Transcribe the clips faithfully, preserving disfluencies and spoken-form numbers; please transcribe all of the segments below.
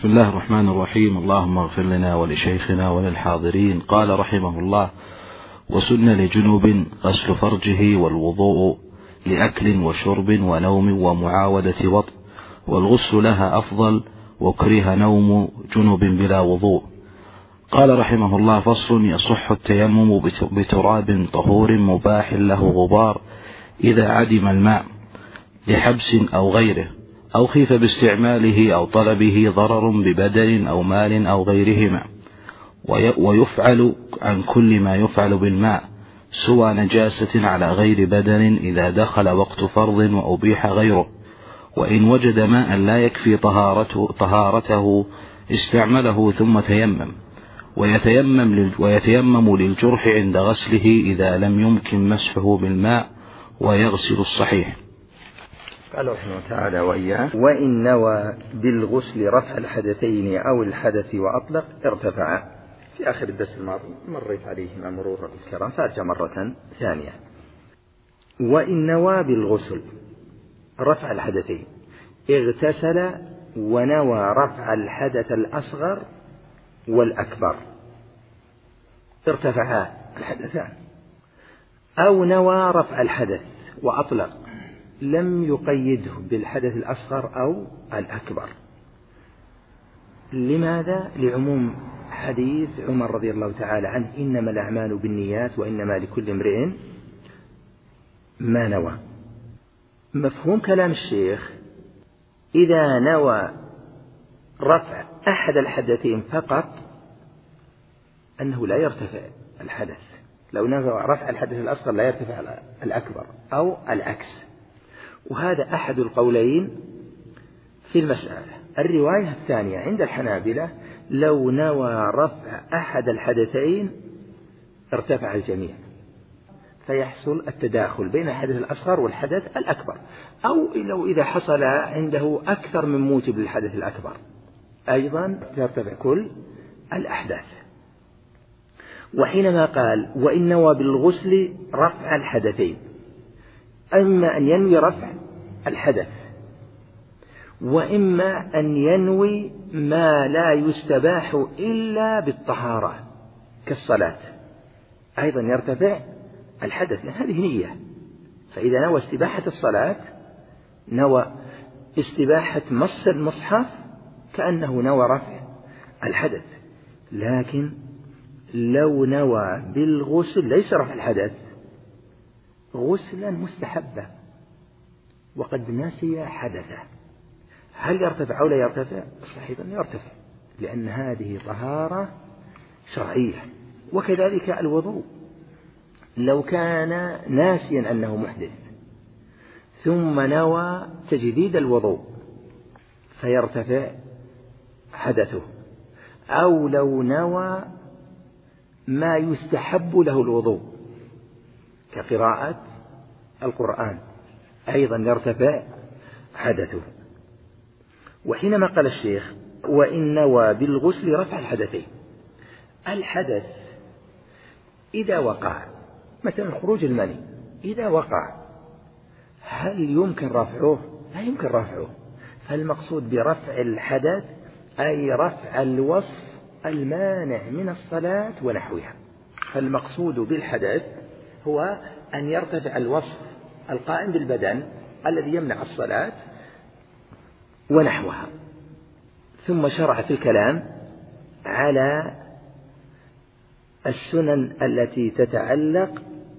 بسم الله الرحمن الرحيم. اللهم اغفر لنا ولشيخنا وللحاضرين. قال رحمه الله: وسن لجنوب غسل فرجه والوضوء لأكل وشرب ونوم ومعاودة وطء، والغسل لها أفضل، وكره نوم جنوب بلا وضوء. قال رحمه الله: فصل: يصح التيمم بتراب طهور مباح له غبار إذا عدم الماء لحبس أو غيره، أو خيف باستعماله أو طلبه ضرر ببدن أو مال أو غيرهما، ويفعل عن كل ما يفعل بالماء سوى نجاسة على غير بدن إذا دخل وقت فرض وأبيح غيره، وإن وجد ماء لا يكفي طهارته, طهارته استعمله ثم تيمم، ويتيمم, ويتيمم للجرح عند غسله إذا لم يمكن مسحه بالماء، ويغسل الصحيح. قال رحمه تعالى وإياه: وإن نوى بالغسل رفع الحدثين أو الحدث وأطلق ارتفع. في آخر الدرس الماضي مريت عليهما مرور الكرام، فأرجع مرة ثانية. وإن نوى بالغسل رفع الحدثين، اغتسل ونوى رفع الحدث الأصغر والأكبر، ارتفعا الحدثان. أو نوى رفع الحدث وأطلق، لم يقيده بالحدث الأصغر أو الأكبر. لماذا؟ لعموم حديث عمر رضي الله تعالى عنه: إنما الأعمال بالنيات وإنما لكل امرئ ما نوى. مفهوم كلام الشيخ: إذا نوى رفع أحد الحدثين فقط أنه لا يرتفع الحدث، لو نوى رفع الحدث الأصغر لا يرتفع الأكبر، أو العكس. وهذا أحد القولين في المسألة. الرواية الثانية عند الحنابلة: لو نوى رفع أحد الحدثين ارتفع الجميع، فيحصل التداخل بين الحدث الأصغر والحدث الأكبر. أو لو إذا حصل عنده أكثر من موجب للحدث الأكبر أيضا ترتفع كل الأحداث. وحينما قال: وإن نوى بالغسل رفع الحدثين، أما أن ينوي رفع الحدث، وإما أن ينوي ما لا يستباح إلا بالطهارة كالصلاة، أيضا يرتفع الحدث، لأن هذه نية. فإذا نوى استباحة الصلاة نوى استباحة مس المصحف كأنه نوى رفع الحدث. لكن لو نوى بالغسل ليس رفع الحدث، غسلا مستحبا وقد نسي حدثه، هل يرتفع أو لا يرتفع؟ صحيح أنه يرتفع، لأن هذه طهارة شرعية. وكذلك الوضوء، لو كان ناسيا أنه محدث ثم نوى تجديد الوضوء فيرتفع حدثه، أو لو نوى ما يستحب له الوضوء كقراءة القرآن أيضا يرتفع حدثه. وحينما قال الشيخ: وإن نوى بالغسل رفع الحدثين، الحدث إذا وقع، مثلا خروج المني إذا وقع، هل يمكن رفعه؟ لا يمكن رفعه. فالمقصود برفع الحدث أي رفع الوصف المانع من الصلاة ونحوها. فالمقصود بالحدث هو أن يرتفع الوصف القائم بالبدن الذي يمنع الصلاة ونحوها. ثم شرع في الكلام على السنن التي تتعلق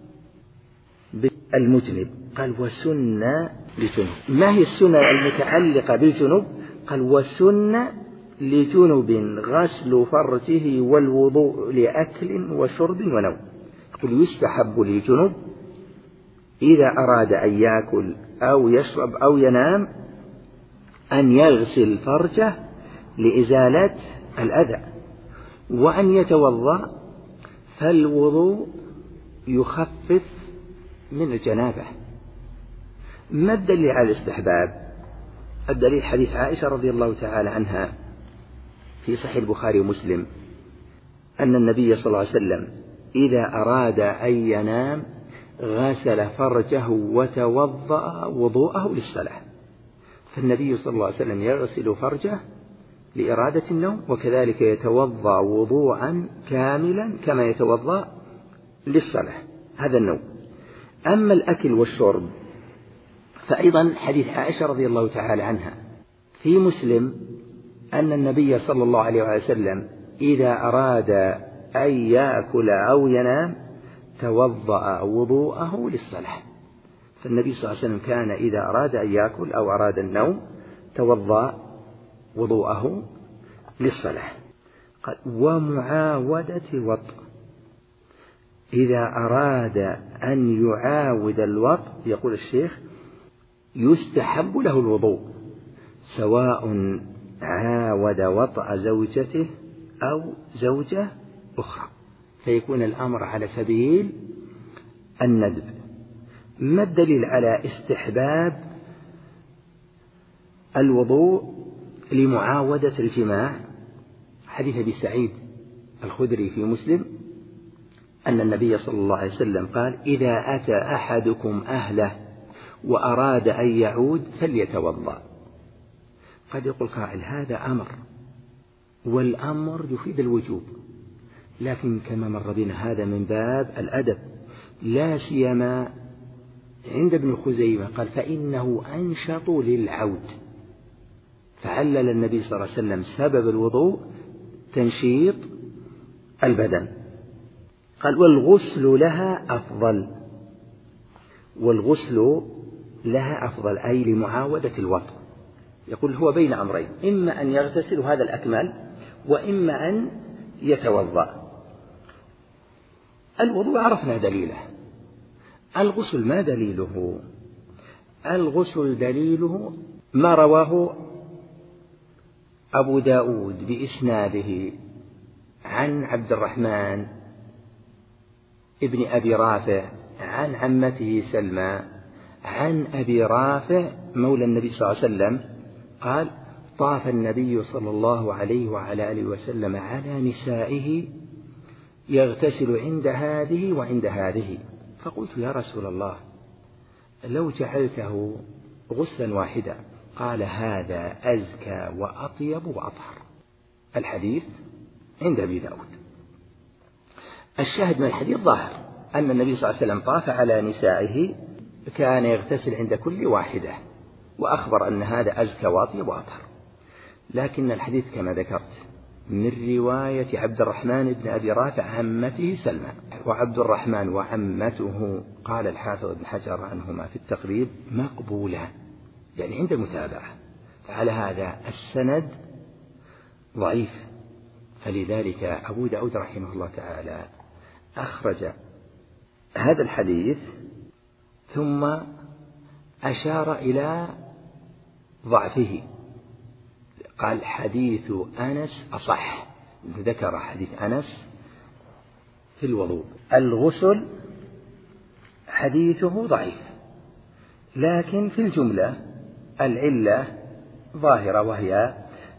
بالمجنب. قال: وسن لجنب. ما هي السنن المتعلقة بالجنب؟ قال: وسن لجنب غسل فرجه والوضوء لأكل وشرب ونوم. يقول: يستحب للجنب إذا أراد أن يأكل أو يشرب أو ينام أن يغسل فرجه لإزالة الأذى، وأن يتوضأ، فالوضوء يخفف من الجنابة. ما الدليل على الاستحباب؟ الدليل حديث عائشة رضي الله تعالى عنها في صحيح البخاري ومسلم أن النبي صلى الله عليه وسلم إذا أراد أن ينام غسل فرجه وتوضأ وضوءه للصلاة. فالنبي صلى الله عليه وسلم يغسل فرجه لإرادة النوم، وكذلك يتوضأ وضوءا كاملا كما يتوضأ للصلاة، هذا النوم. أما الأكل والشرب فأيضا حديث عائشة رضي الله تعالى عنها في مسلم أن النبي صلى الله عليه وسلم إذا أراد أن يأكل أو ينام توضأ وضوءه للصلاة. فالنبي صلى الله عليه وسلم كان إذا أراد أن يأكل أو أراد النوم توضأ وضوءه للصلاة. قال ومعاودة الوطء، إذا أراد أن يعاود الوطء يقول الشيخ يستحب له الوضوء سواء عاود وطأ زوجته أو زوجة أخرى، فيكون الأمر على سبيل الندب. ما الدليل على استحباب الوضوء لمعاودة الجماع؟ حديث أبي سعيد الخدري في مسلم أن النبي صلى الله عليه وسلم قال إذا أتى أحدكم أهله وأراد أن يعود فليتوضأ. قد يقول قائل هذا أمر، والأمر يفيد الوجوب، لكن كما مر بنا هذا من باب الأدب، لا سيما عند ابن خزيمة قال فإنه أنشط للعود، فعلل النبي صلى الله عليه وسلم سبب الوضوء تنشيط البدن. قال والغسل لها أفضل، والغسل لها أفضل أي لمعاودة الوطء. يقول هو بين أمرين، إما أن يغتسل هذا الأكمل وإما أن يتوضأ. الوضوء عرفنا دليله، الغسل ما دليله؟ الغسل دليله ما رواه أبو داود بإسناده عن عبد الرحمن ابن أبي رافع عن عمته سلمى عن أبي رافع مولى النبي صلى الله عليه وسلم قال طاف النبي صلى الله عليه وعلى آله وسلم على نسائه يغتسل عند هذه وعند هذه، فقلت يا رسول الله لو جعلته غسلا واحدا، قال هذا أزكى وأطيب وأطهر. الحديث عند أبي داود. الشاهد من الحديث ظاهر أن النبي صلى الله عليه وسلم طاف على نسائه كان يغتسل عند كل واحدة، وأخبر أن هذا أزكى وأطيب وأطهر. لكن الحديث كما ذكرت من رواية عبد الرحمن بن أبي رافع عمته سلمى، وعبد الرحمن وعمته قال الحافظ ابن حجر عنهما في التقريب مقبولة، يعني عند المتابعة، فعلى هذا السند ضعيف. فلذلك أبو داود رحمه الله تعالى أخرج هذا الحديث ثم أشار إلى ضعفه، قال حديث أنس أصح، ذكر حديث أنس في الوضوء. الغسل حديثه ضعيف، لكن في الجملة العلة ظاهرة، وهي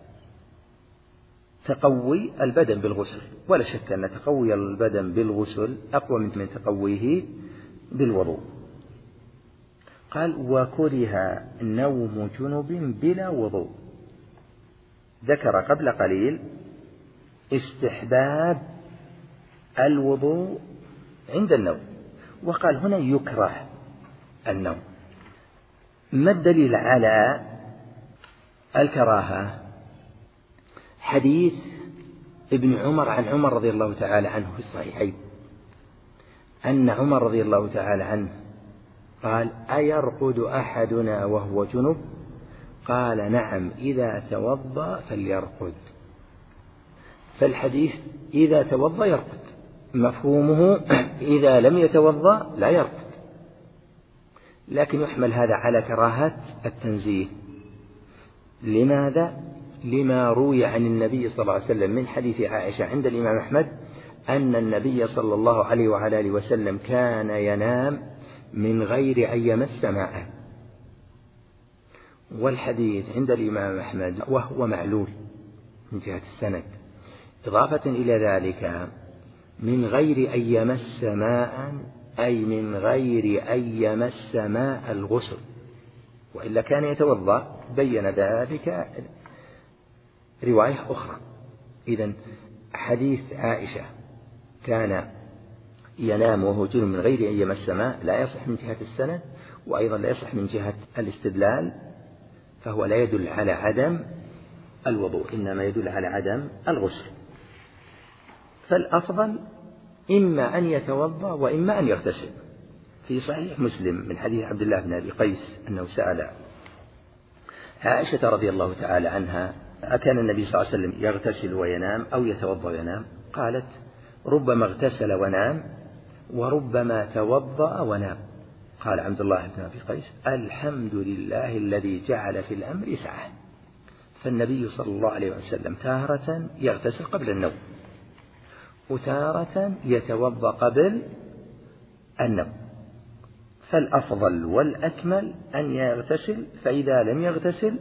تقوي البدن بالغسل، ولا شك أن تقوي البدن بالغسل أقوى من تقويه بالوضوء. قال وكره نوم جنب بلا وضوء، ذكر قبل قليل استحباب الوضوء عند النوم، وقال هنا يكره النوم. ما الدليل على الكراهة؟ حديث ابن عمر عن عمر رضي الله تعالى عنه في الصحيحين أن عمر رضي الله تعالى عنه قال أيرقد أحدنا وهو جنب؟ قال نعم إذا توضأ فليرقد. فالحديث إذا توضأ يرقد، مفهومه إذا لم يتوضأ لا يرقد، لكن يحمل هذا على كراهة التنزيه. لماذا؟ لما روي عن النبي صلى الله عليه وسلم من حديث عائشة عند الإمام أحمد أن النبي صلى الله عليه وعلى آله وسلم كان ينام من غير أن يمس ماء، والحديث عند الإمام أحمد وهو معلول من جهة السند، إضافة إلى ذلك من غير أن يمس ماء أي من غير أن يمس ماء الغسل، وإلا كان يتوضأ. بين ذلك رواية أخرى. إذن حديث عائشة كان ينام وهو جنب من غير أن يمس ماء لا يصح من جهة السند، وأيضا لا يصح من جهة الاستدلال، فهو لا يدل على عدم الوضوء، إنما يدل على عدم الغسل. فالأفضل إما أن يتوضأ وإما أن يغتسل. في صحيح مسلم من حديث عبد الله بن أبي قيس أنه سأل عائشة رضي الله تعالى عنها: أكان النبي صلى الله عليه وسلم يغتسل وينام أو يتوضأ وينام؟ قالت: ربما اغتسل ونام وربما توضأ ونام. قال عبد الله بن أبي قيس: الحمد لله الذي جعل في الأمر سعة. فالنبي صلى الله عليه وسلم تارة يغتسل قبل النوم، وتارة يتوضأ قبل النوم، فالأفضل والأكمل أن يغتسل، فإذا لم يغتسل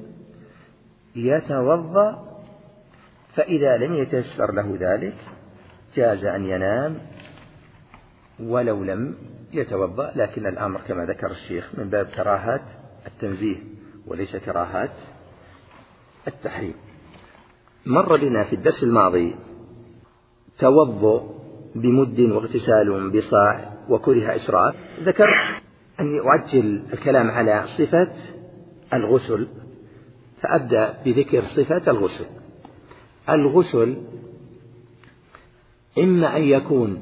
يتوضأ، فإذا لم يتيسر له ذلك جاز أن ينام ولو لم يتوضأ، لكن الأمر كما ذكر الشيخ من باب كراهة التنزيه وليس كراهة التحريم. مر بنا في الدرس الماضي توضؤ بمد واغتسال بصاع وكره إسراف. ذكرت أني أعجل الكلام على صفة الغسل، فأبدأ بذكر صفة الغسل. الغسل إما أن يكون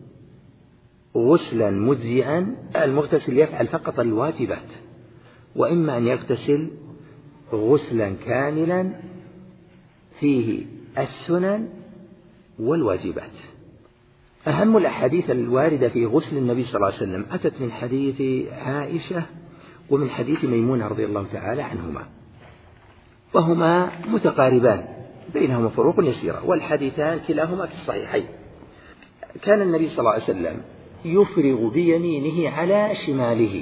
غسلا مجزئا، المغتسل يفعل فقط الواجبات، وإما أن يغتسل غسلا كاملا فيه السنن والواجبات. أهم الأحاديث الواردة في غسل النبي صلى الله عليه وسلم أتت من حديث عائشة ومن حديث ميمونة رضي الله تعالى عنهما، وهما متقاربان بينهما فروق يسيرة، والحديثان كلاهما في الصحيحين. كان النبي صلى الله عليه وسلم يفرغ بيمينه على شماله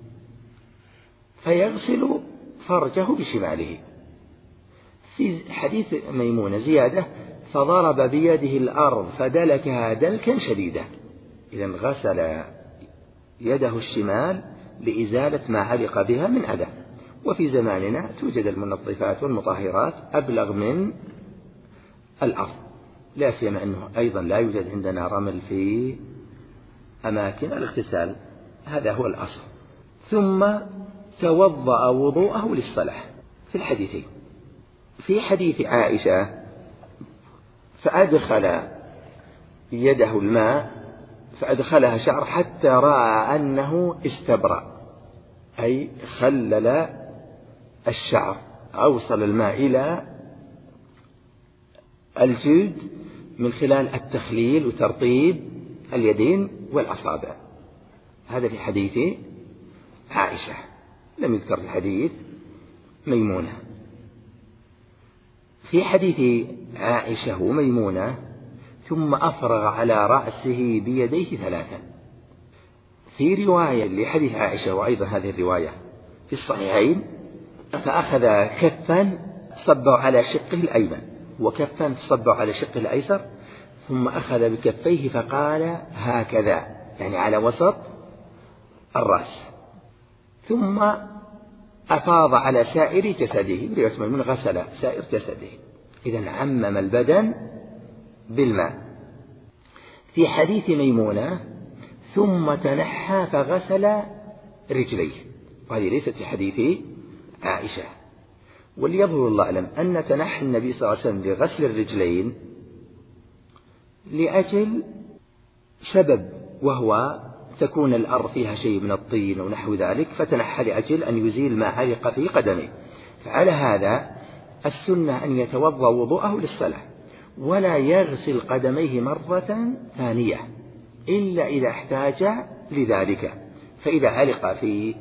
فيغسل فرجه بشماله. في حديث ميمونة زيادة: فضرب بيده الأرض فدلكها دلكا شديدا. إذن غسل يده الشمال لإزالة ما علق بها من أذى. وفي زماننا توجد المنظفات والمطهرات أبلغ من الأرض، لا سيما أنه أيضا لا يوجد عندنا رمل في أماكن الاغتسال، هذا هو الأصل. ثم توضأ وضوءه للصلاة في الحديثين. في حديث عائشة: فأدخل يده الماء فأدخلها شعر حتى رأى أنه استبرأ، أي خلل الشعر، أوصل الماء إلى الجلد من خلال التخليل وترطيب اليدين والأصابع. هذا في حديث عائشة، لم يذكر في حديث ميمونة. في حديث عائشة وميمونة: ثم أفرغ على رأسه بيديه ثلاثا. في رواية لحديث عائشة وأيضا هذه الرواية في الصحيحين: فأخذ كفا صب على شقه الأيمن وكفا صب على شقه الأيسر، ثم أخذ بكفيه فقال هكذا، يعني على وسط الرأس، ثم أفاض على سائر جسده، من غسل سائر جسده. إذن عمم البدن بالماء. في حديث ميمونة: ثم تنحى فغسل رجليه، وهذه ليست في حديث عائشة. وليظهر الله أعلم أن تنحي النبي صلى الله عليه وسلم لغسل الرجلين لأجل سبب، وهو تكون الأرض فيها شيء من الطين ونحو ذلك، فتنحى لأجل أن يزيل ما علق في قدمه. فعلى هذا السنة أن يتوضأ وضوءه للصلاة، ولا يغسل قدميه مرة ثانية إلا إذا احتاج لذلك. فإذا علق في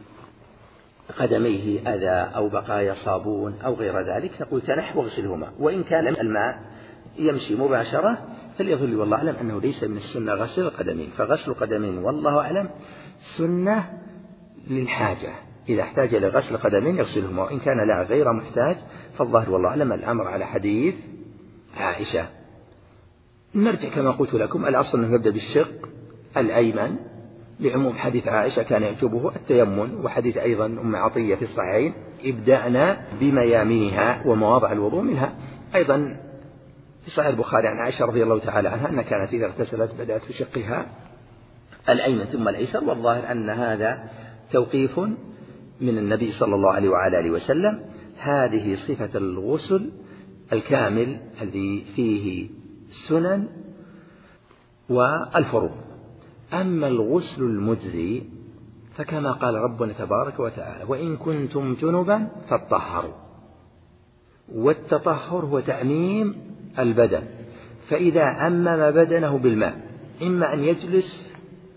قدميه أذى أو بقايا صابون أو غير ذلك نقول تنح واغسلهما. وإن كان الماء يمشي مباشرة فليظل والله أعلم أنه ليس من السنة غسل القدمين، فغسل القدمين والله أعلم سنة للحاجة، إذا احتاج لغسل قدمين يغسلهما، وإن كان لا غير محتاج فالظاهر والله أعلم الأمر على حديث عائشة. نرجع كما قلت لكم، الأصل أنه يبدأ بالشق الأيمن لعموم حديث عائشة كان يعجبه التيمم، وحديث أيضا أم عطية في الصحيحين ابدأنا بميامنها ومواضع الوضوء منها. أيضا في صحيح البخاري عن عائشة رضي الله تعالى عنها أن كانت إذا اغتسلت بدأت بشقها الأيمن ثم الأيسر، والظاهر أن هذا توقيف من النبي صلى الله عليه وعلى آله وسلم. هذه صفة الغسل الكامل الذي فيه السنن والفروض. أما الغسل المجزي فكما قال ربنا تبارك وتعالى: وإن كنتم جنبا فاطهروا. والتطهر هو تعميم البدن، فإذا عمم بدنه بالماء إما أن يجلس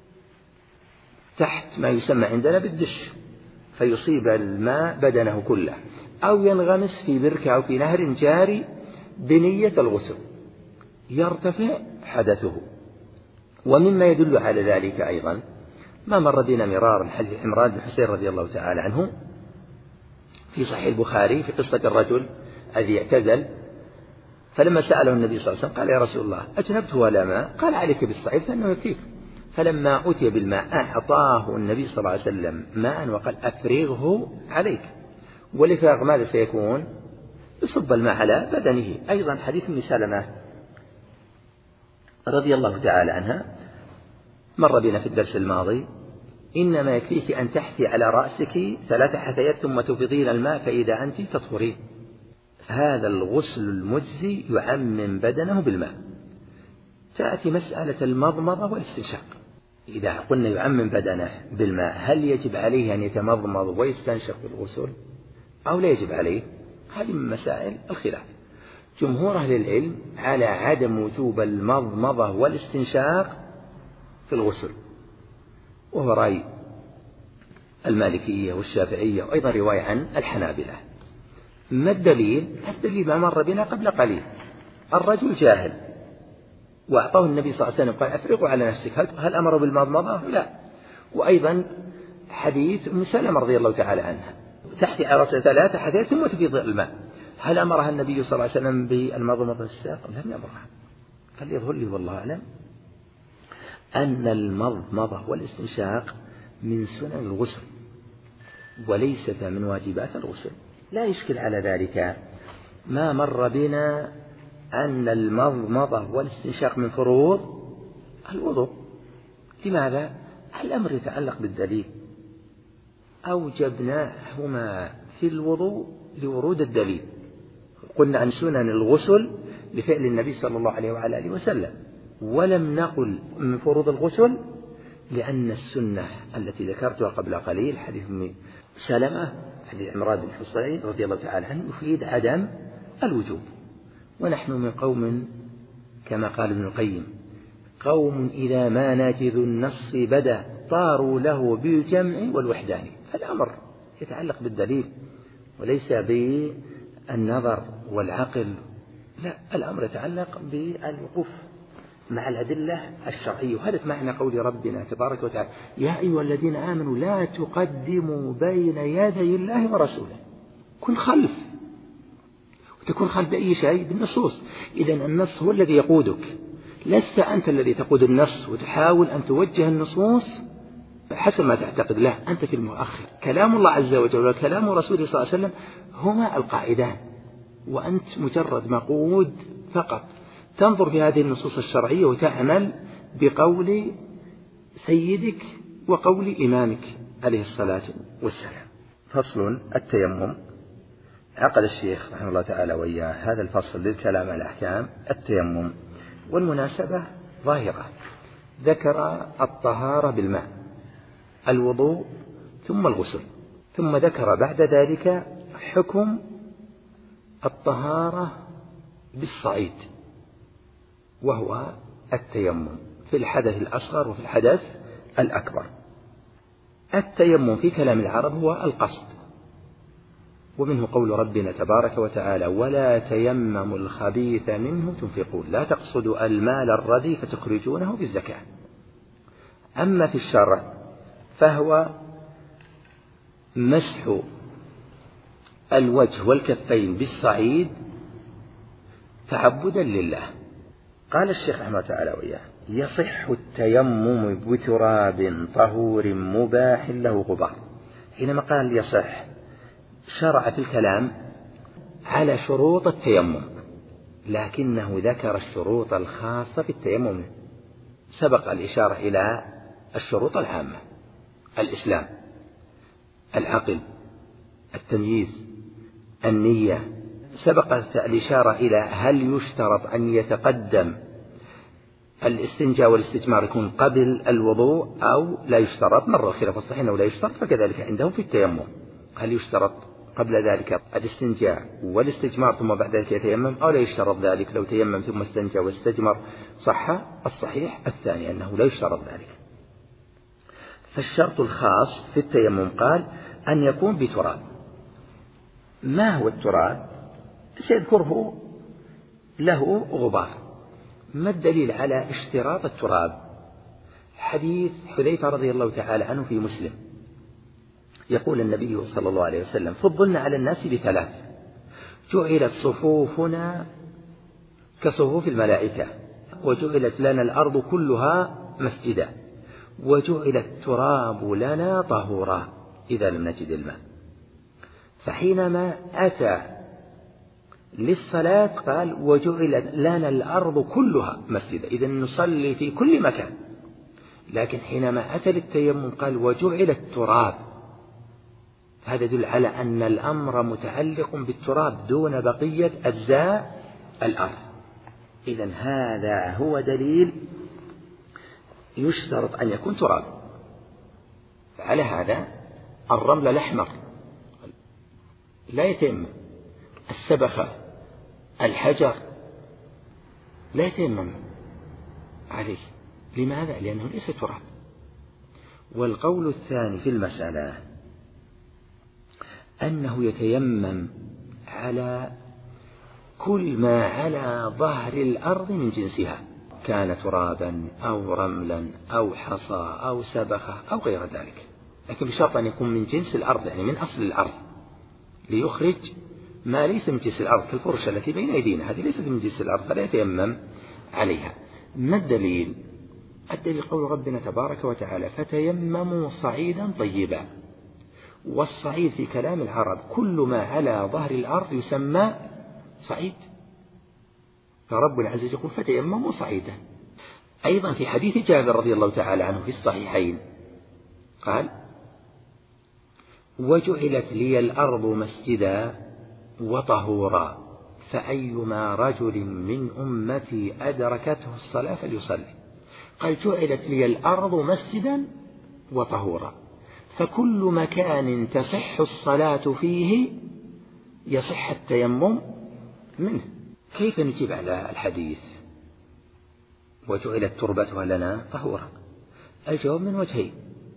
تحت ما يسمى عندنا بالدش فيصيب الماء بدنه كله، أو ينغمس في بركة أو في نهر جاري بنية الغسل يرتفع حدثه. ومما يدل على ذلك أيضا ما مر بنا مرارا حديث عمران بن حسين رضي الله تعالى عنه في صحيح البخاري في قصة الرجل الذي اعتزل، فلما سأله النبي صلى الله عليه وسلم قال: يا رسول الله أجنبت ولا ماء؟ قال: عليك بالصعيد فإنه يكفيك. فلما أتي بالماء أعطاه النبي صلى الله عليه وسلم ماء وقال: أفرغه عليك. والإفراغ ماذا سيكون؟ يصب الماء على بدنه. أيضا حديث ام سلمة رضي الله تعالى عنها مر بنا في الدرس الماضي: إنما يكفيك أن تحثي على رأسك ثلاث حثيات ثم تفيضين الماء فإذا أنت تطهرين. هذا الغسل المجزي يعمم بدنه بالماء. تأتي مسألة المضمضة والاستنشاق. إذا قلنا يعمم بدنه بالماء هل يجب عليه أن يتمضمض ويستنشق بالغسل أو لا يجب عليه؟ هذه من مسائل الخلاف. جمهور أهل العلم على عدم وجوب المضمضة والاستنشاق في الغسل، وهو رأي المالكية والشافعية وأيضا رواية عن الحنابلة. ما الدليل؟ الدليل ما مر بنا قبل قليل: الرجل جاهل وأعطاه النبي صلى الله عليه وسلم قال: أفرغوا على نفسك. هل, هل أمر بالمضمضة؟ لا. وأيضا حديث ام سلمة رضي الله تعالى عنها: تحتي على رأسها ثلاثة حثيات ثم تفيض الماء. هل أمرها النبي صلى الله عليه وسلم بالمضمضة والساق؟ لم يأمرها. فليظهر لي والله أعلم أن المضمضة والاستنشاق من سنن الغسل وليست من واجبات الغسل. لا يشكل على ذلك ما مر بنا أن المضمضة والاستنشاق من فروض الوضوء. لماذا؟ الأمر يتعلق بالدليل، أوجبناهما في الوضوء لورود الدليل. قلنا عن سنن الغسل لفعل النبي صلى الله عليه وعلى آله وسلم، ولم نقل من فروض الغسل لأن السنة التي ذكرتها قبل قليل حديث ام سلمة حديث عمران بن حسين رضي الله تعالى عنه يفيد عدم الوجوب. ونحن من قوم كما قال ابن القيم: قوم إذا ما ناجذ النص بدا طاروا له بالجمع والوحدان. فالأمر يتعلق بالدليل وليس بالنظر والعقل، لا، الأمر يتعلق بالوقوف مع الأدلة الشرعية. وهذا معنى قول ربنا تبارك وتعالى: يا أيها الذين آمنوا لا تقدموا بين يدي الله ورسوله. كن خلف، وتكون خلف بأي شيء؟ بالنصوص. إذن النص هو الذي يقودك، لست أنت الذي تقود النص وتحاول أن توجه النصوص حسب ما تعتقد. لا، أنت في المؤخر. كلام الله عز وجل وكلام رسوله صلى الله عليه وسلم هما القاعدان، وأنت مجرد مقود فقط تنظر في هذه النصوص الشرعية وتعمل بقول سيدك وقول إمامك عليه الصلاة والسلام. فصل التيمم. عقد الشيخ رحمه الله تعالى وإياه هذا الفصل للكلام على أحكام التيمم، والمناسبة ظاهرة. ذكر الطهارة بالماء، الوضوء، ثم الغسل، ثم ذكر بعد ذلك حكم الطهارة بالصعيد وهو التيمم في الحدث الأصغر وفي الحدث الأكبر. التيمم في كلام العرب هو القصد، ومنه قول ربنا تبارك وتعالى: ولا تيمموا الخبيث منه تنفقون لا تقصدوا المال الردي فتخرجونه بالزكاة. أما في الشرع فهو مسح الوجه والكفين بالصعيد تعبدا لله. قال الشيخ رحمه الله تعالى وإياه: يصح التيمم بتراب طهور مباح له غبار. حينما قال يصح شرع في الكلام على شروط التيمم، لكنه ذكر الشروط الخاصة في التيمم. سبق الإشارة إلى الشروط العامة: الإسلام، العقل، التمييز، النية. سبقت الإشارة إلى هل يشترط أن يتقدم الاستنجاء والاستجمار يكون قبل الوضوء أو لا يشترط. مر الخلاف الصحيح أنه لا يشترط، فكذلك عندهم في التيمم هل يشترط قبل ذلك الاستنجاء والاستجمار ثم بعد ذلك يتيمم أو لا يشترط ذلك؟ لو تيمم ثم استنجى واستجمر صح. الصحيح الثاني أنه لا يشترط ذلك. فالشرط الخاص في التيمم قال أن يكون بتراب. ما هو التراب؟ سيذكره له غبار. ما الدليل على اشتراط التراب؟ حديث حذيفة رضي الله تعالى عنه في مسلم، يقول النبي صلى الله عليه وسلم: فضلنا على الناس بثلاث: جعلت صفوفنا كصفوف الملائكة، وجعلت لنا الأرض كلها مسجدا، وجعل التراب لنا طهورا إذا لم نجد الماء. فحينما أتى للصلاة قال: وجعلت لنا الأرض كلها مسجدا، إذا نصلي في كل مكان. لكن حينما أتى للتيمم قال: وجعل التراب. هذا يدل على أن الأمر متعلق بالتراب دون بقية أجزاء الأرض. إذن هذا هو دليل يشترط أن يكون تراب. على هذا الرمل الأحمر لا يتيمم، السبخة، الحجر لا يتيمم عليه. لماذا؟ لأنه ليس تراب. والقول الثاني في المسألة أنه يتيمم على كل ما على ظهر الأرض من جنسها، كان ترابا أو رملا أو حصى أو سبخة أو غير ذلك، لكن بشرط أن يكون من جنس الأرض، يعني من أصل الأرض، ليخرج ما ليس من جنس الأرض كالفرشة التي بين أيدينا، هذه ليست من جنس الأرض فلا يتيمم عليها. ما الدليل؟ الدليل قول ربنا تبارك وتعالى: فتيمموا صعيدا طيبا. والصعيد في كلام العرب كل ما على ظهر الأرض يسمى صعيد، فربنا عز وجل يقول: فتيمموا صعيدا. أيضا في حديث جابر رضي الله تعالى عنه في الصحيحين قال: وجعلت لي الأرض مسجدا وطهورا، فأيما رجل من أمتي أدركته الصلاة فليصلي. قال: جعلت لي الأرض مسجدا وطهورا، فكل مكان تصح الصلاة فيه يصح التيمم منه. كيف نجيب على الحديث وجعلت تربتها لنا طهورا؟ الجواب من وجهين: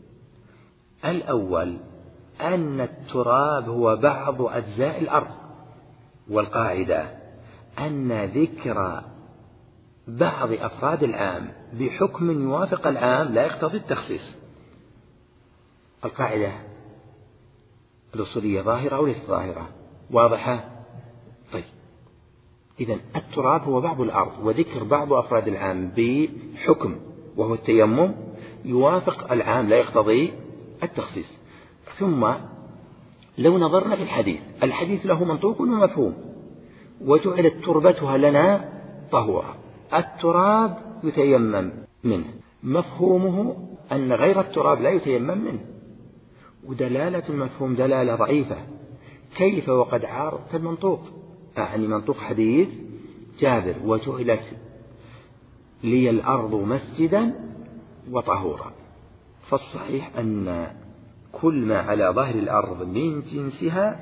الأول أن التراب هو بعض أجزاء الأرض، والقاعدة أن ذكر بعض أفراد العام بحكم يوافق العام لا يقتضي التخصيص. القاعدة الأصولية ظاهرة أو ليست ظاهرة؟ واضحة؟ طيب، إذن التراب هو بعض الأرض، وذكر بعض أفراد العام بحكم وهو التيمم يوافق العام لا يقتضي التخصيص. ثم لو نظرنا في الحديث، الحديث له منطوق ومفهوم: وجعلت تربتها لنا طهورا، التراب يتيمم منه، مفهومه أن غير التراب لا يتيمم منه، ودلالة المفهوم دلالة ضعيفة. كيف وقد عارض المنطوق؟ يعني منطوق حديث جابر: وجعلت لي الأرض مسجدا وطهورا. فالصحيح أن كل ما على ظهر الأرض من جنسها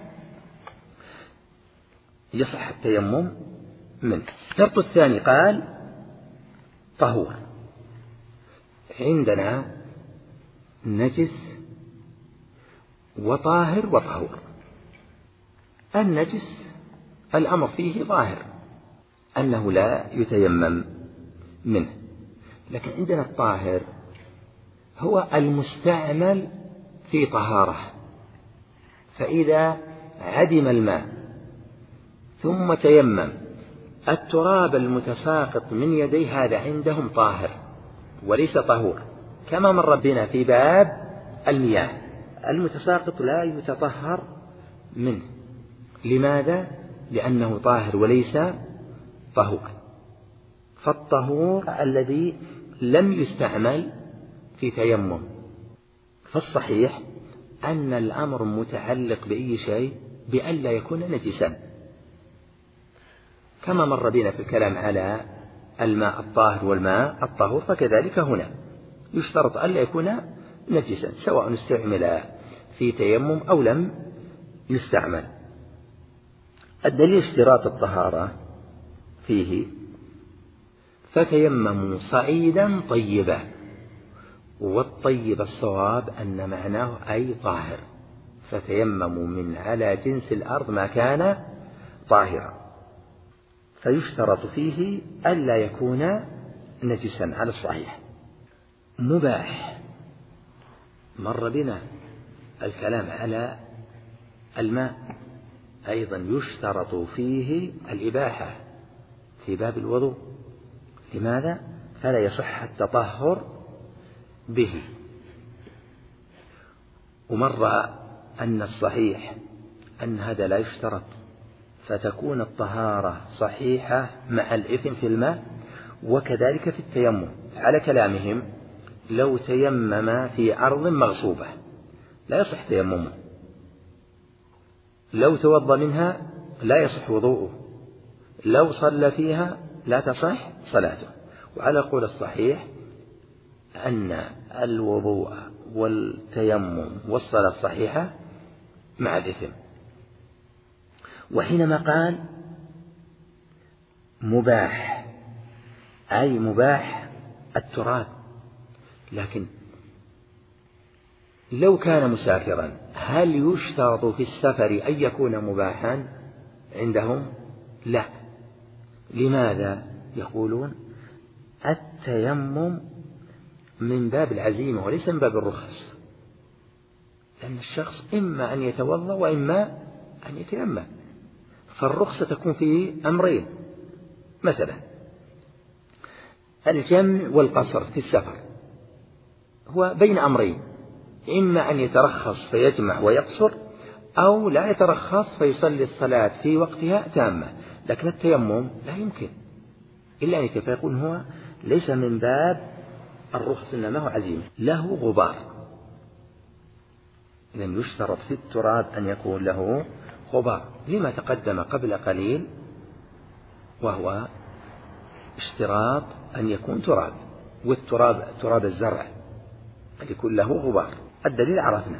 يصح التيمم منه. الشرط الثاني قال: طهور. عندنا نجس وطاهر وطهور. النجس الأمر فيه ظاهر أنه لا يتيمم منه، لكن عندنا الطاهر هو المستعمل في طهارة، فإذا عدم الماء ثم تيمم التراب المتساقط من يديه هذا عندهم طاهر، وليس طهور، كما مر بنا في باب المياه. المتساقط لا يتطهر منه. لماذا؟ لأنه طاهر وليس طهور. فالطهور الذي لم يستعمل في تيمم. فالصحيح أن الأمر متعلق بأي شيء بألا يكون نجسا، كما مر بنا في الكلام على الماء الطاهر والماء الطهور، فكذلك هنا يشترط ألا يكون نجسا سواء استعمل في تيمم أو لم يستعمل. الدليل اشتراط الطهارة فيه: فتيمموا صعيدا طيبا. والطيب الصواب أن معناه أي طاهر، فتيمموا من على جنس الأرض ما كان طاهرا. فيشترط فيه ألا يكون نجسا على الصحيح. مباح، مر بنا الكلام على الماء، أيضا يشترط فيه الإباحة في باب الوضوء. لماذا؟ فلا يصح التطهر به. ومر أن الصحيح أن هذا لا يشترط، فتكون الطهارة صحيحة مع الإثم في الماء، وكذلك في التيمم. على كلامهم لو تيمم في أرض مغصوبة لا يصح تيممه، لو توضأ منها لا يصح وضوءه، لو صلى فيها لا تصح صلاته. وعلى قول الصحيح أن الوضوء والتيمم والصلاة الصحيحة مع الإثم. وحينما قال مباح أي مباح التراب، لكن لو كان مسافرا هل يشترط في السفر أن يكون مباحا عندهم؟ لا. لماذا؟ يقولون التيمم من باب العزيمة وليس من باب الرخص، لأن الشخص إما أن يتوضأ وإما أن يتيمم، فالرخصة تكون في أمرين، مثلا الجمع والقصر في السفر هو بين أمرين، إما أن يترخص فيجمع ويقصر، أو لا يترخص فيصلي الصلاة في وقتها تامة. لكن التيمم لا يمكن إلا أن يكفي، يقول هو ليس من باب الرخص إنما هو عزيمة، له غبار. إذن يشترط في التراب أن يكون له غبار، لما تقدم قبل قليل، وهو اشتراط أن يكون تراب، والتراب تراب الزرع أن يكون له غبار. الدليل عرفنا.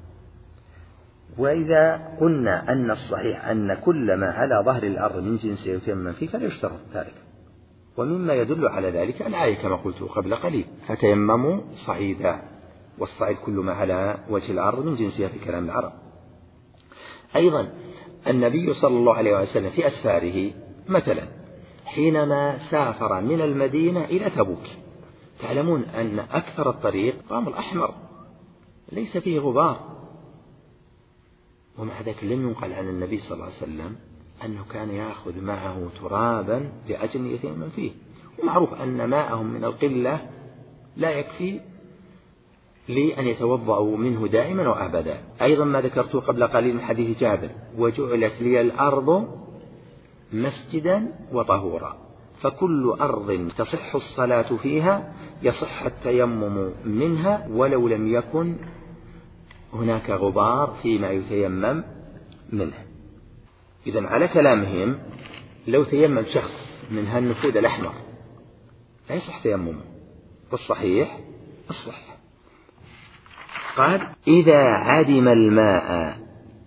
وإذا قلنا أن الصحيح أن كل ما على ظهر الأرض من جنسه يتيمم فيه فلا يشترط ذلك. ومما يدل على ذلك الآية كما قلت قبل قليل: فتيمموا صعيدا، والصعيد كل ما على وجه الأرض من جنسها في كلام العرب. أيضا النبي صلى الله عليه وسلم في أسفاره، مثلا حينما سافر من المدينة إلى تبوك، تعلمون أن أكثر الطريق رمل الأحمر ليس فيه غبار، ومع ذلك لم ينقل عن النبي صلى الله عليه وسلم أنه كان يأخذ معه ترابا لأجل يتيمم فيه. ومعروف أن ماءهم من القلة لا يكفي لأن يتوضأوا منه دائما وأبدا. أيضا ما ذكرته قبل قليل من حديث جابر: وجعلت لي الأرض مسجدا وطهورا. فكل أرض تصح الصلاة فيها يصح التيمم منها ولو لم يكن هناك غبار فيما يتيمم منه. إذن على كلامهم لو تيمم شخص من هالنفود الأحمر لا يصح تيممه، والصحيح الصحيح. قال: إذا عدم الماء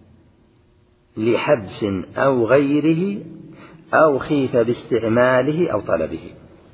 لحبس أو غيره أو خيف باستعماله أو طلبه.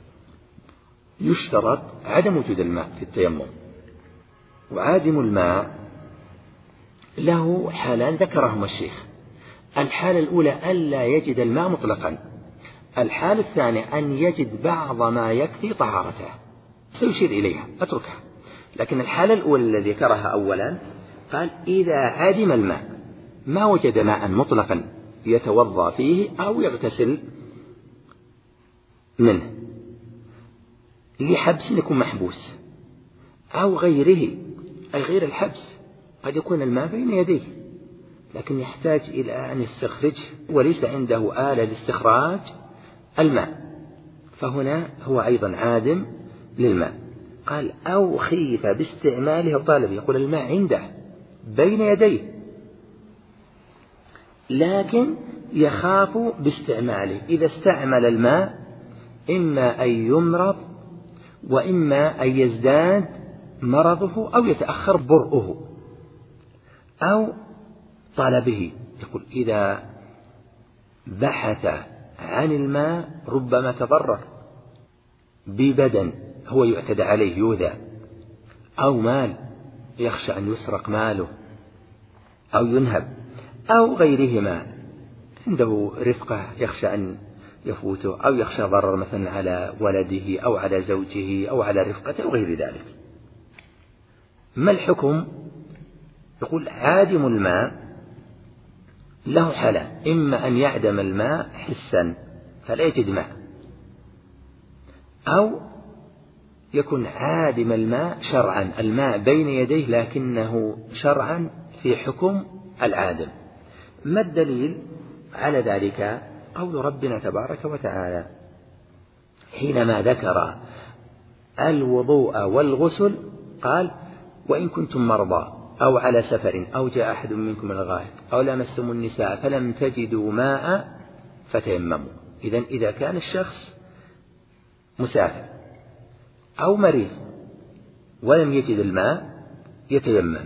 يشترط عدم وجود الماء في التيمم. وعادم الماء له حالان ذكرهما الشيخ: الحالة الأولى ألا يجد الماء مطلقا، الحالة الثانية أن يجد بعض ما يكفي طهارته. سيشير إليها أتركها. لكن الحالة الأولى الذي ذكرها أولا قال: إذا عدم الماء، ما وجد ماء مطلقا يتوضأ فيه أو يغتسل منه. لحبس يكون محبوس أو غيره، أي غير الحبس، قد يكون الماء بين يديه لكن يحتاج إلى أن يستخرجه وليس عنده آلة لاستخراج الماء، فهنا هو أيضا عادم للماء. قال أو خيف باستعماله وطالبه، يقول الماء عنده بين يديه لكن يخاف باستعماله، إذا استعمل الماء إما أن يمرض وإما أن يزداد مرضه أو يتأخر برؤه. أو طلبه، يقول إذا بحث عن الماء ربما تضرر ببدن هو يعتدى عليه يؤذى، أو مال يخشى أن يسرق ماله أو ينهب، أو غيرهما، عنده رفقة يخشى أن يفوته، أو يخشى ضرر مثلا على ولده أو على زوجه أو على رفقته أو غير ذلك. ما الحكم؟ يقول عادم الماء له حالة، إما أن يعدم الماء حسا فلا يجد ماء، أو يكون عادم الماء شرعا، الماء بين يديه لكنه شرعا في حكم العادم. ما الدليل على ذلك؟ قول ربنا تبارك وتعالى حينما ذكر الوضوء والغسل قال وإن كنتم مرضى أو على سفر أو جاء أحد منكم من الغائط أو لمستم النساء فلم تجدوا ماء فتيمموا. إذن إذا كان الشخص مسافر أو مريض ولم يجد الماء يتيمم.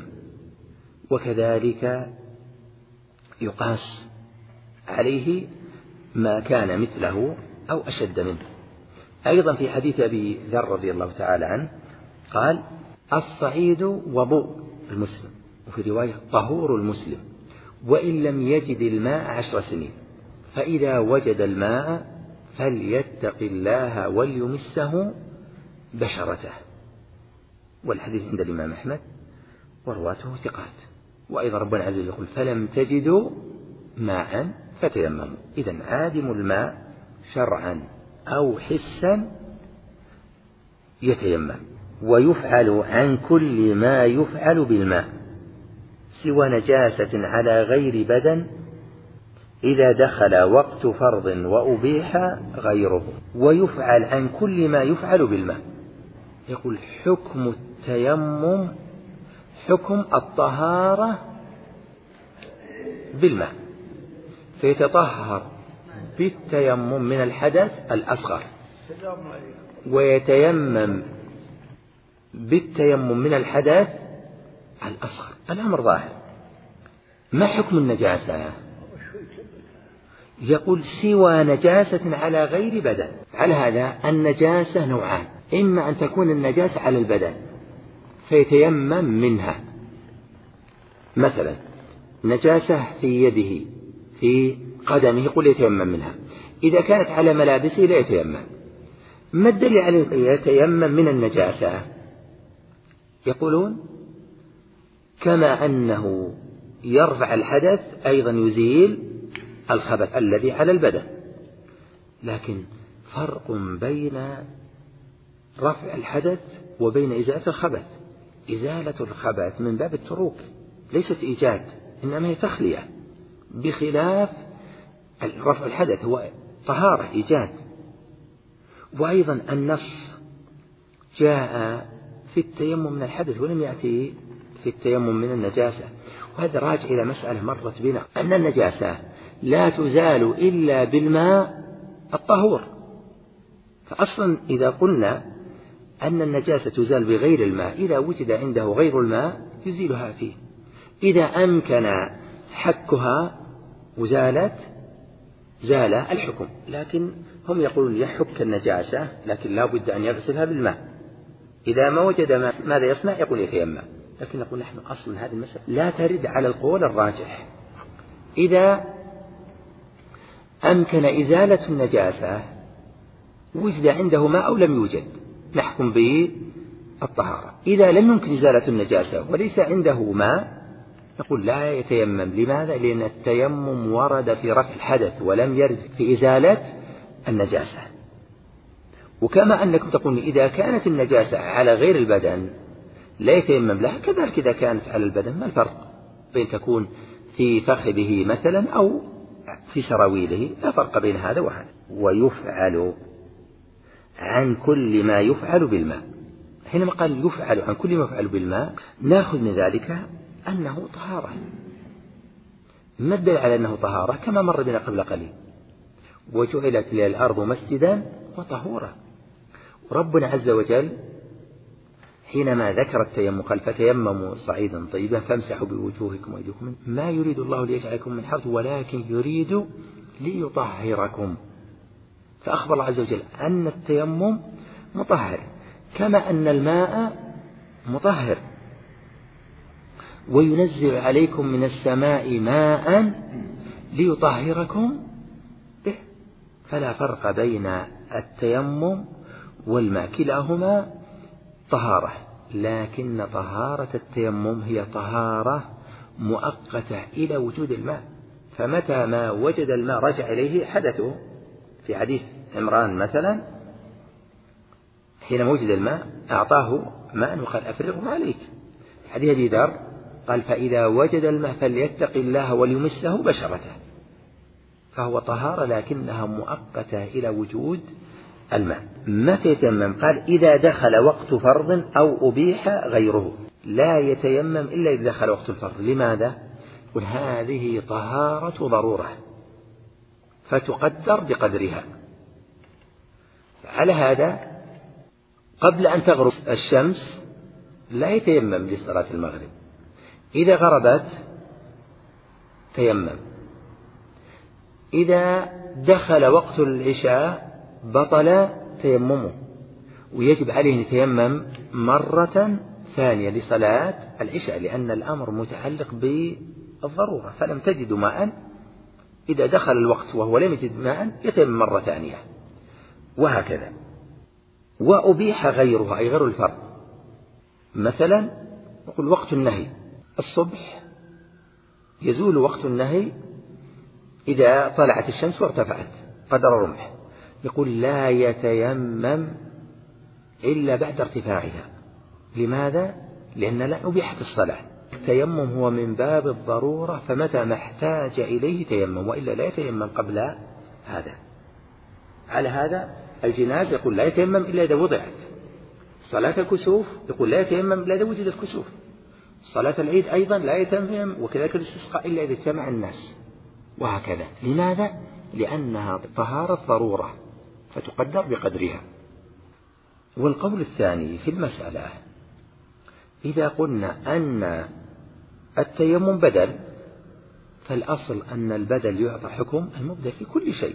وكذلك يقاس عليه ما كان مثله أو أشد منه. أيضا في حديث أبي ذر رضي الله تعالى عنه قال الصعيد وضوء المسلم، وفي رواية طهور المسلم، وإن لم يجد الماء عشر سنين، فإذا وجد الماء فليتق الله وليمسه بشرته. والحديث عند الإمام أحمد ورواته ثقات. وأيضا ربنا عز وجل يقول فلم تجدوا ماء فتيمموا. إذن عادم الماء شرعا أو حسا يتيمم. ويفعل عن كل ما يفعل بالماء سوى نجاسة على غير بدن إذا دخل وقت فرض وأبيح غيره. ويفعل عن كل ما يفعل بالماء، يقول حكم التيمم حكم الطهارة بالماء، فيتطهر بالتيمم من الحدث الأصغر ويتيمم بالتيمم من الحدث الأصغر. الأمر ظاهر. ما حكم النجاسة؟ يقول سوى نجاسة على غير بدن. على هذا النجاسة نوعان، إما أن تكون النجاسة على البدن فيتيمم منها، مثلا نجاسة في يده في قدمه يقول يتيمم منها. إذا كانت على ملابسه لا يتيمم. ما الدليل على يتيمم من النجاسة؟ يقولون كما أنه يرفع الحدث أيضا يزيل الخبث الذي على البدن، لكن فرق بين رفع الحدث وبين إزالة الخبث. إزالة الخبث من باب التروك ليست إيجاد، إنما هي تخلية، بخلاف رفع الحدث هو طهارة إيجاد. وأيضا النص جاء في التيمم من الحدث ولم يأتي في التيمم من النجاسة، وهذا راجع إلى مسألة مرت بنا أن النجاسة لا تزال إلا بالماء الطهور. فأصلا إذا قلنا أن النجاسة تزال بغير الماء، إذا وجد عنده غير الماء يزيلها فيه، إذا أمكن حكها وزالت زال الحكم. لكن هم يقولون يحك النجاسة لكن لا بد أن يغسلها بالماء، إذا ما وجد ماء ماذا يصنع؟ يقول يتيمم. لكن نقول نحن أصلا هذه المسألة لا ترد على القول الراجح. إذا أمكن إزالة النجاسة وجد عنده ماء أو لم يوجد نحكم به الطهارة. إذا لم يمكن إزالة النجاسة وليس عنده ماء نقول لا يتيمم. لماذا؟ لأن التيمم ورد في رفع الحدث ولم يرد في إزالة النجاسة. وكما أنكم تقولون إذا كانت النجاسة على غير البدن لا يتيمم لها، كذلك إذا كانت على البدن ما الفرق بين تكون في فخذه مثلا أو في سراويله، لا فرق بين هذا وهذا. ويفعل عن كل ما يفعل بالماء. حينما قال يفعل عن كل ما يفعل بالماء نأخذ من ذلك أنه طهارة. ما الدليل على أنه طهارة؟ كما مر بنا قبل قليل: وجعلت لي الأرض مسجدا وطهورا. ربنا عز وجل حينما ذكر التيمم قال: فتيمموا صعيدا طيبا فامسحوا بوجوهكم وأيديكم، ما يريد الله ليجعلكم من حرج ولكن يريد ليطهركم. فأخبر الله عز وجل أن التيمم مطهر، كما أن الماء مطهر. وينزل عليكم من السماء ماء ليطهركم به. فلا فرق بين التيمم والماء، كلاهما طهارة، لكن طهارة التيمم هي طهارة مؤقتة إلى وجود الماء، فمتى ما وجد الماء رجع إليه حدثه. في حديث عمران مثلا حينما وجد الماء أعطاه ماء وقال: أفرغه عليك. حديث أبي ذر قال: فإذا وجد الماء فليتق الله وليمسه بشرته. فهو طهارة لكنها مؤقتة إلى وجود الماء. متى يتيمم؟ قال: إذا دخل وقت فرض أو أبيح غيره. لا يتيمم إلا إذا دخل وقت الفرض. لماذا؟ قل: هذه طهارة ضرورة فتقدر بقدرها. على هذا قبل أن تغرب الشمس لا يتيمم لصلاة المغرب، إذا غربت تيمم. إذا دخل وقت العشاء بطل تيممه، ويجب عليه أن يتيمم مرة ثانية لصلاة العشاء، لأن الأمر متعلق بالضرورة. فلم تجدوا ماء، إذا دخل الوقت وهو لم يجد ماء يتيمم مرة ثانية، وهكذا. وأبيح غيرها أي غير الفرض. مثلا نقول وقت النهي الصبح يزول وقت النهي إذا طلعت الشمس وارتفعت قدر رمح، يقول: لا يتيمم إلا بعد ارتفاعها. لماذا؟ لأن لا أبيحت الصلاة. التيمم هو من باب الضرورة، فمتى ما احتاج إليه تيمم، وإلا لا يتيمم قبل هذا. على هذا الجنازة يقول: لا يتيمم إلا إذا وضعت. صلاة الكسوف يقول: لا يتيمم إلا إذا وجد الكسوف. صلاة العيد أيضا لا يتيمم، وكذلك الاستسقاء إلا إذا اجتمع الناس، وهكذا. لماذا؟ لأنها طهارة ضرورة فتقدر بقدرها. والقول الثاني في المسألة: إذا قلنا أن التيمم بدل، فالأصل أن البدل يعطى حكم المبدل في كل شيء،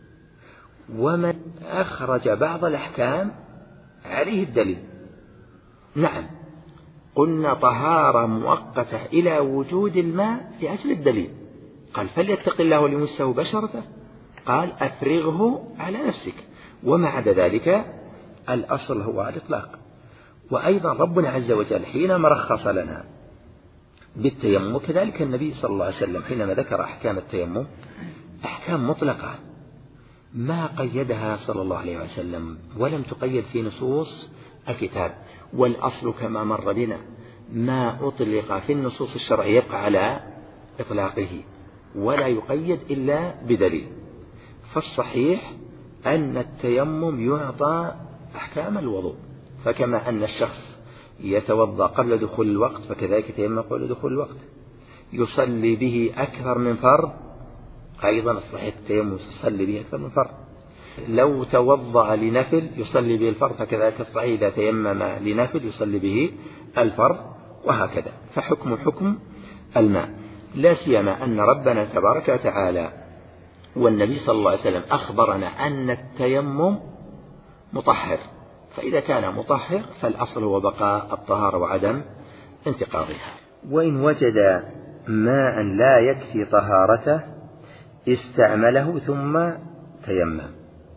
ومن أخرج بعض الأحكام عليه الدليل. نعم، قلنا طهارة مؤقتة إلى وجود الماء لأجل الدليل. قال: فليتق الله وليمسه بشرته، قال: أفرغه على نفسك. وما عدا ذلك الأصل هو الإطلاق. وأيضا ربنا عز وجل حينما رخص لنا بالتيمم، وكذلك النبي صلى الله عليه وسلم حينما ذكر أحكام التيمم أحكام مطلقة ما قيدها صلى الله عليه وسلم، ولم تقيد في نصوص الكتاب. والأصل كما مر بنا ما أطلق في النصوص الشرعية يبقى على إطلاقه ولا يقيد إلا بدليل. فالصحيح أن التيمم يعطى أحكام الوضوء، فكما أن الشخص يتوضأ قبل دخول الوقت فكذلك يتيمم قبل دخول الوقت. يصلي به أكثر من فرض، أيضا الصحيح التيمم يصلي به أكثر من فرض. لو توضأ لنفل يصلي به الفرض، فكذلك الصحيح إذا تيمم لنفل يصلي به الفرض، وهكذا. فحكم الحكم الماء، لا سيما أن ربنا تبارك وتعالى والنبي صلى الله عليه وسلم أخبرنا أن التيمم مطهر، فإذا كان مطهر فالأصل هو بقاء الطهارة وعدم انتقاضها. وإن وجد ماء لا يكفي طهارته استعمله ثم تيمم.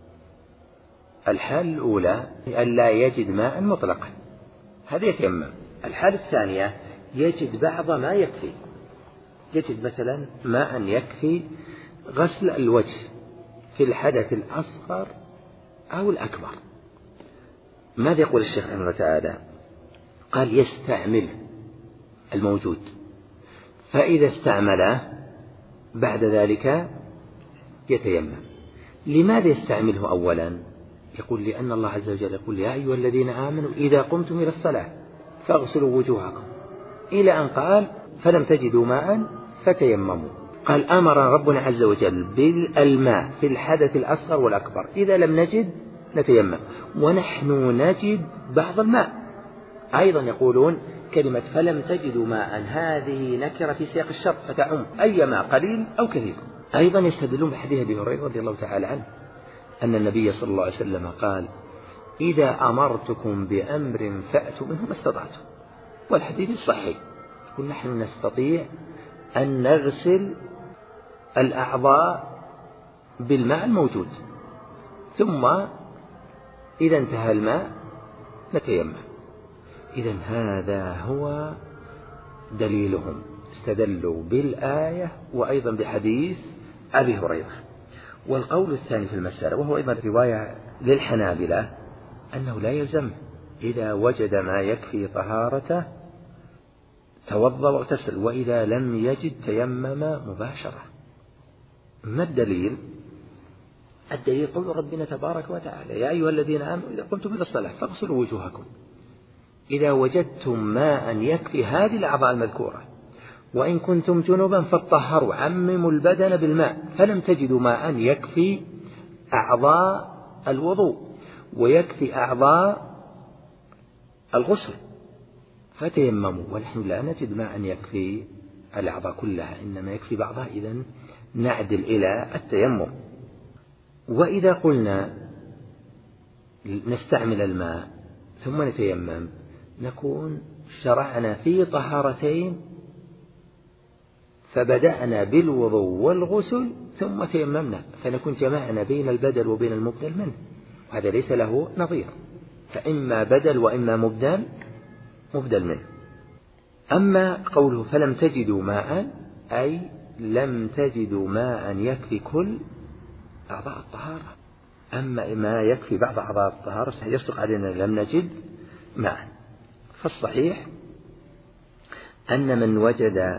الحال الأولى أن لا يجد ماء مطلقا، هذا يتيمم. الحالة الثانية يجد بعض ما يكفي، يجد مثلا ماء يكفي غسل الوجه في الحدث الأصغر أو الأكبر، ماذا يقول الشيخ رحمه الله تعالى؟ قال يستعمل الموجود، فإذا استعمله بعد ذلك يتيمم. لماذا يستعمله أولا؟ يقول لأن الله عز وجل يقول يا أيها الذين آمنوا إذا قمتم إلى الصلاة فاغسلوا وجوهكم، إلى أن قال فلم تجدوا ماء فتيمموا. قال أمر ربنا عز وجل بالماء في الحدث الأصغر والأكبر، إذا لم نجد نتيمم، ونحن نجد بعض الماء. أيضا يقولون كلمة فلم تجدوا ماء هذه نكرة في سياق الشرط فتعم أي ماء قليل أو كثير. أيضا يستدلون بحديث أبي هريرة رضي الله تعالى عنه أن النبي صلى الله عليه وسلم قال إذا أمرتكم بأمر فأتوا منه ما استطعتم، والحديث الصحيح يقول نحن نستطيع أن نغسل الأعضاء بالماء الموجود، ثم إذا انتهى الماء نتيمم. إذن هذا هو دليلهم، استدلوا بالآية وأيضا بحديث أبي هريرة. والقول الثاني في المسألة وهو أيضا رواية للحنابلة أنه لا يلزم، إذا وجد ما يكفي طهارته توضأ واغتسل، وإذا لم يجد تيمم مباشرة. ما الدليل؟ الدليل قول ربنا تبارك وتعالى يا أيها الذين آمنوا إذا قمتم إلى الصلاة فاغسلوا وجوهكم. إذا وجدتم ماء يكفي هذه الأعضاء المذكورة، وإن كنتم جنبا فاطهروا، عمموا البدن بالماء، فلم تجدوا ماء يكفي أعضاء الوضوء ويكفي أعضاء الغسل فتيمموا. ونحن لا نجد ماء يكفي الأعضاء كلها، إنما يكفي بعضها، إذن نعدل إلى التيمم. وإذا قلنا نستعمل الماء ثم نتيمم نكون شرعنا في طهارتين، فبدأنا بالوضوء والغسل ثم تيممنا، فنكون جمعنا بين البدل وبين المبدل منه، وهذا ليس له نظير، فإما بدل وإما مبدل مبدل منه. أما قوله فلم تجدوا ماء أي لم تجدوا ماء يكفي كل أعضاء الطهارة، أما ما يكفي بعض أعضاء الطهارة يصدق علينا لم نجد ماء. فالصحيح أن من وجد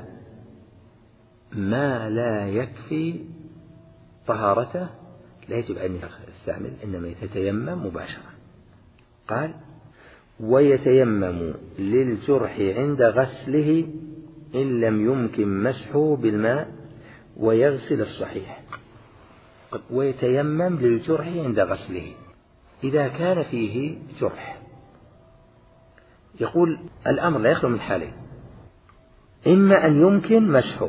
ما لا يكفي طهارته لا يجب أن يستعمل، إنما يتيمم مباشرة. قال ويتيمم للجرح عند غسله إن لم يمكن مسحه بالماء ويغسل الصحيح. ويتيمم للجرح عند غسله إذا كان فيه جرح. يقول الأمر لا يخلو من حالين، إما أن يمكن مسحه،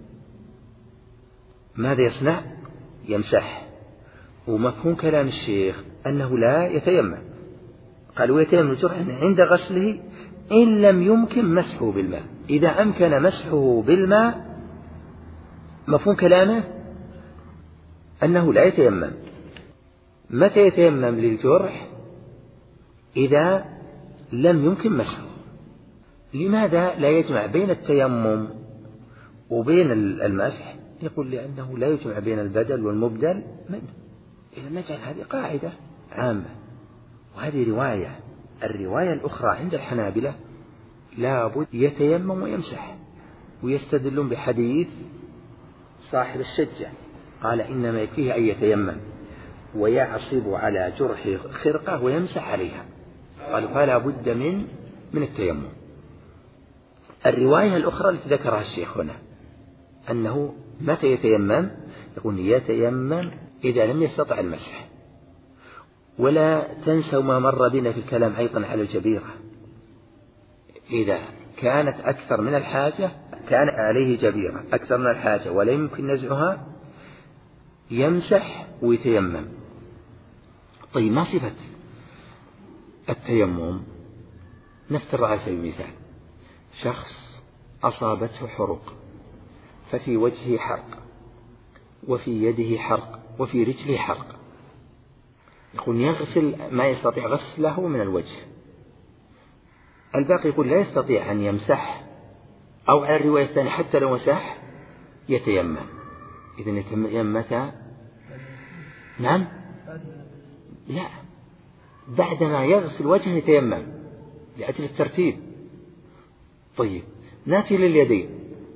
ماذا يصنع؟ يمسح. ومفهوم كلام الشيخ أنه لا يتيمم، قال ويتيمم للجرح عند غسله إن لم يمكن مسحه بالماء. إذا أمكن مسحه بالماء مفهوم كلامه أنه لا يتيمم. متى يتيمم للجرح؟ إذا لم يمكن مسحه. لماذا لا يجمع بين التيمم وبين المسح؟ يقول لأنه لا يجمع بين البدل والمبدل منه. إذا نجعل هذه قاعدة عامة، وهذه رواية. الرواية الأخرى عند الحنابلة لابد يتيمم ويمسح، ويستدلون بحديث صاحب الشجة قال إنما يكفيه أن يتيمم ويعصب على جرح خرقة ويمسح عليها، قالوا فلا بد من من التيمم. الرواية الأخرى التي ذكرها الشيخ هنا أنه متى يتيمم؟ يقول يتيمم إذا لم يستطع المسح. ولا تنسوا ما مر بنا في الكلام أيضا على الجبيرة، إذا كانت أكثر من الحاجة، كان عليه جبيرة أكثر من الحاجة ولا يمكن نزعها، يمسح ويتيمم. طيب ما صفة التيمم؟ نفترض على سبيل المثال شخص أصابته حرق، ففي وجهه حرق وفي يده حرق وفي رجله حرق، يقول يغسل ما يستطيع غسله من الوجه، الباقي يقول لا يستطيع أن يمسح، أو على الرواية الثانية حتى لو مسح يتيمم. إذن يتيمم متى؟ نعم لا بعدما يغسل وجهه يتيمم لأجل الترتيب. طيب نأتي لليدين،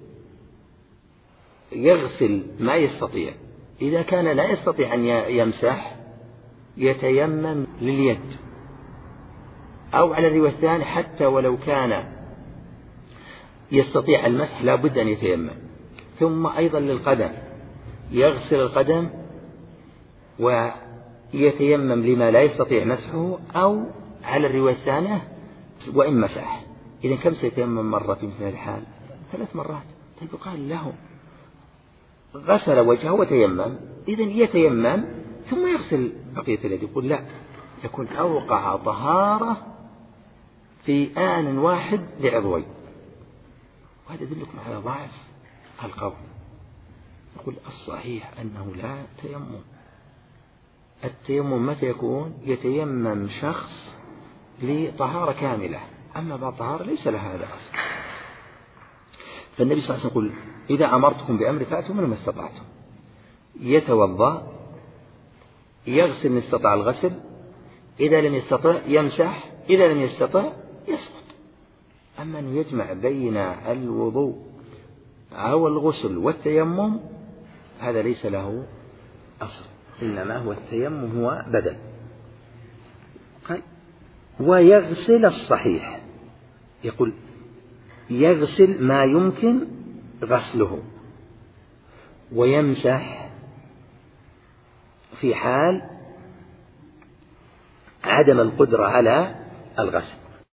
يغسل ما يستطيع، إذا كان لا يستطيع أن يمسح يتيمم لليد، أو على الرواية الثانية حتى ولو كان يستطيع المسح لا بد أن يتيمم. ثم أيضا للقدم، يغسل القدم ويتيمم لما لا يستطيع مسحه، أو على الرواية الثانية وإن مسح. إذن كم سيتيمم مرة في مثل الحال؟ ثلاث مرات. طيب يقال له غسل وجهه وتيمم، إذن يتيمم ثم يغسل بقية اليد. يقول لا، يكون أوقع طهارة في آن واحد لعضوين، وهذا يدلكم على ضعف القول. يقول الصحيح أنه لا تيمم. التيمم متى يكون؟ يتيمم شخص لطهارة كاملة، أما بعد طهارة ليس لها هذا أصل. فالنبي صلى الله عليه وسلم يقول إذا أمرتكم بأمر فأتوا منه ما استطعتم. يتوضأ، يغسل إن استطاع الغسل، إذا لم يستطع يمسح، إذا لم يستطع يسقط. أما أنه يجمع بين الوضوء أو الغسل والتيمم هذا ليس له أصل، إنما هو التيمم هو بدل. قال ويغسل الصحيح، يقول يغسل ما يمكن غسله، ويمسح في حال عدم القدرة على الغسل.